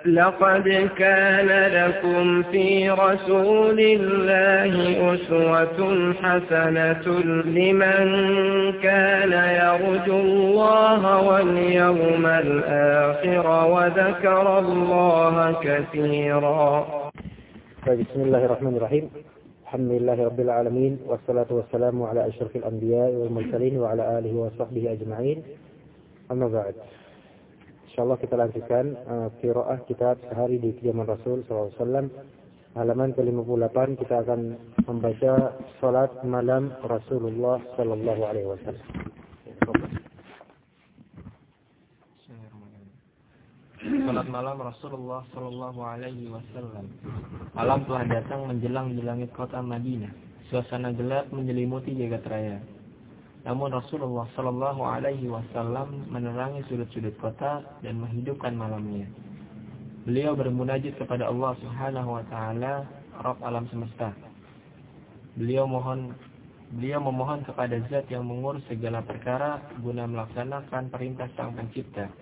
لقد كان لكم في رسول الله أسوة حسنة لمن كان يرجو الله واليوم الآخر وذكر الله كثيرا. بسم الله الرحمن الرحيم. الحمد لله رب العالمين والصلاة والسلام على أشرف الأنبياء والمرسلين وعلى آله وصحبه أجمعين. Amma ba'd. Insyaallah kita lanjutkan qiraah kitab Sehari di Kediaman Rasul SAW. Halaman ke-58 kita akan membaca salat malam Rasulullah sallallahu alaihi wasallam. Salat malam Rasulullah sallallahu alaihi wasallam. Malam telah datang menjelang di langit kota Madinah. Suasana gelap menyelimuti jagat raya. Namun Rasulullah sallallahu alaihi wasallam menerangi sudut-sudut kota dan menghidupkan malamnya. Beliau bermunajat kepada Allah Subhanahu wa taala, Rabb alam semesta. Beliau memohon kepada Zat yang mengurus segala perkara guna melaksanakan perintah Sang Pencipta.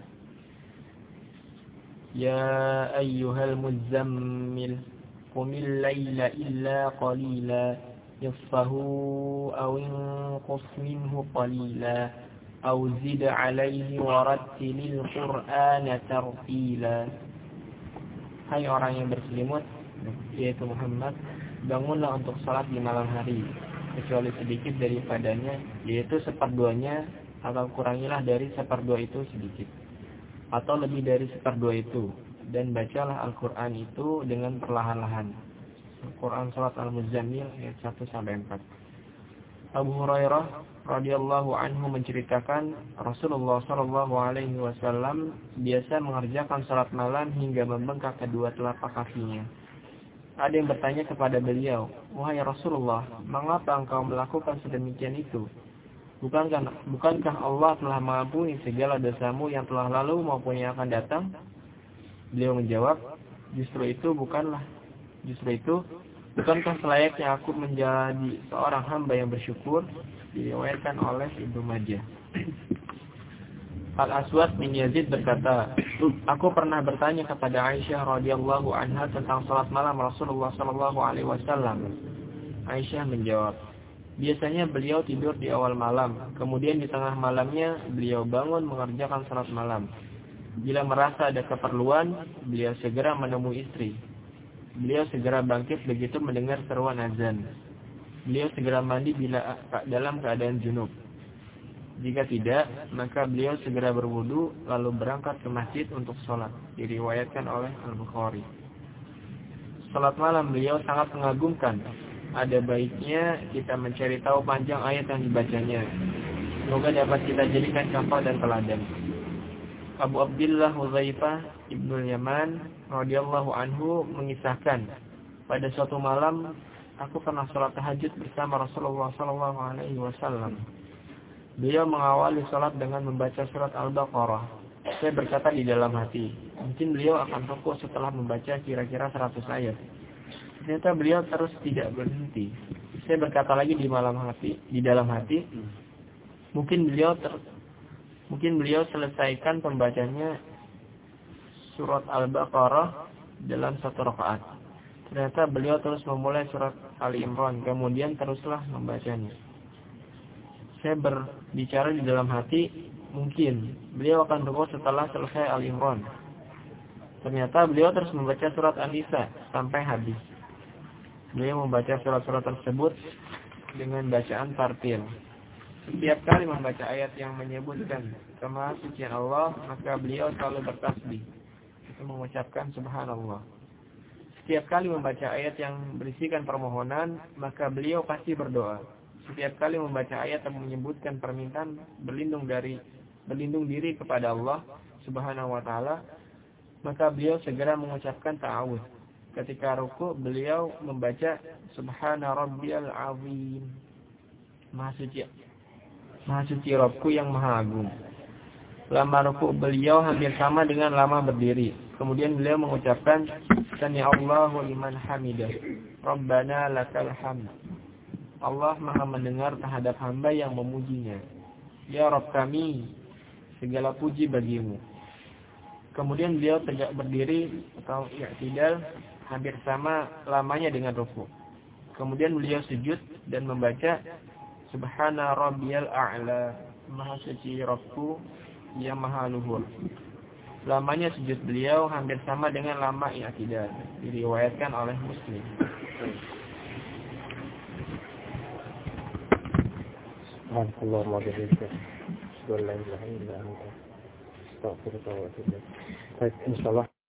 Ya ayyuhal muzzammil qumil laila illa qalila نصفه أو انقص منه قليلا أو زد عليه ورتل القرآن ترتيلا. Hai orang yang berselimut, yaitu Muhammad, bangunlah untuk salat di malam hari, kecuali sedikit daripadanya, yaitu seperduanya, atau kurangilah dari seperdua itu sedikit, atau lebih dari seperdua itu, dan bacalah Al-Quran itu dengan perlahan-lahan. Quran Surat Al-Muzammil ayat 1-4. Abu Hurairah radhiyallahu anhu menceritakan Rasulullah sallallahu alaihi wasallam biasa mengerjakan salat malam hingga membengkak kedua telapak kakinya. Ada yang bertanya kepada beliau, "Wahai Rasulullah, mengapa engkau melakukan sedemikian itu? Bukankah Allah telah mengampuni segala dosamu yang telah lalu maupun yang akan datang?" Beliau menjawab, Justru itu bukankah selayaknya aku menjadi seorang hamba yang bersyukur? Diriwayatkan oleh Ibnu Majah. Al-Aswad bin Yazid berkata, aku pernah bertanya kepada Aisyah radhiyallahu anha tentang salat malam Rasulullah sallallahu alaihi wasallam. Aisyah menjawab, biasanya beliau tidur di awal malam, kemudian di tengah malamnya beliau bangun mengerjakan salat malam. Bila merasa ada keperluan, beliau segera menemui istri. Beliau segera bangkit begitu mendengar seruan azan. Beliau segera mandi bila dalam keadaan junub. Jika tidak, maka beliau segera berwudu lalu berangkat ke masjid untuk sholat. Diriwayatkan oleh Al-Bukhari. Salat malam beliau sangat mengagumkan. Ada baiknya kita mencari tahu panjang ayat yang dibacanya. Semoga dapat kita jadikan contoh dan teladan. Abu Abdillah Hudzaifah Ibnu Yaman radhiyallahu anhu mengisahkan, pada suatu malam aku pernah salat tahajud bersama Rasulullah sallallahu alaihi wasallam. Beliau mengawali salat dengan membaca surat Al-Baqarah. Saya berkata di dalam hati, mungkin beliau akan rukuk setelah membaca kira-kira 100 ayat. Ternyata beliau terus tidak berhenti. Saya berkata lagi di dalam hati, mungkin beliau selesaikan pembacanya surat Al-Baqarah dalam satu rakaat. Ternyata beliau terus memulai surat Ali Imran, kemudian teruslah membacanya. Saya berbicara di dalam hati, mungkin beliau akan rukuk setelah selesai Ali Imran. Ternyata beliau terus membaca surat An-Nisa sampai habis. Beliau membaca surat-surat tersebut dengan bacaan tartil. Setiap kali membaca ayat yang menyebutkan kemaha-sucian Allah, maka beliau selalu bertasbih, itu mengucapkan subhanallah. Setiap kali membaca ayat yang berisikan permohonan, maka beliau pasti berdoa. Setiap kali membaca ayat yang menyebutkan permintaan berlindung diri kepada Allah Subhanahu wa taala, maka beliau segera mengucapkan ta'awudz. Ketika ruku, beliau membaca subhana rabbiyal azim. Maha suci Rabbku yang maha agung. Lama ruku beliau hampir sama dengan lama berdiri. Kemudian beliau mengucapkan Sami'allahu liman hamidah. Rabbana lakal hamd. Allah maha mendengar terhadap hamba yang memujinya. Ya Rabb kami, segala puji bagimu. Kemudian beliau tegak berdiri atau i'tidal hampir sama lamanya dengan ruku'. Kemudian beliau sujud dan membaca Subhana rabbiyal a'la, maha suci Rabbku yang maha luhur. Lamanya sujud beliau hampir sama dengan lama i'tidal, diriwayatkan oleh Muslim. Subhanallah wa bihamdihi, asyhadu an la ilaha illa anta, astaghfiruka wa atubu ilaik. Baik, insyaallah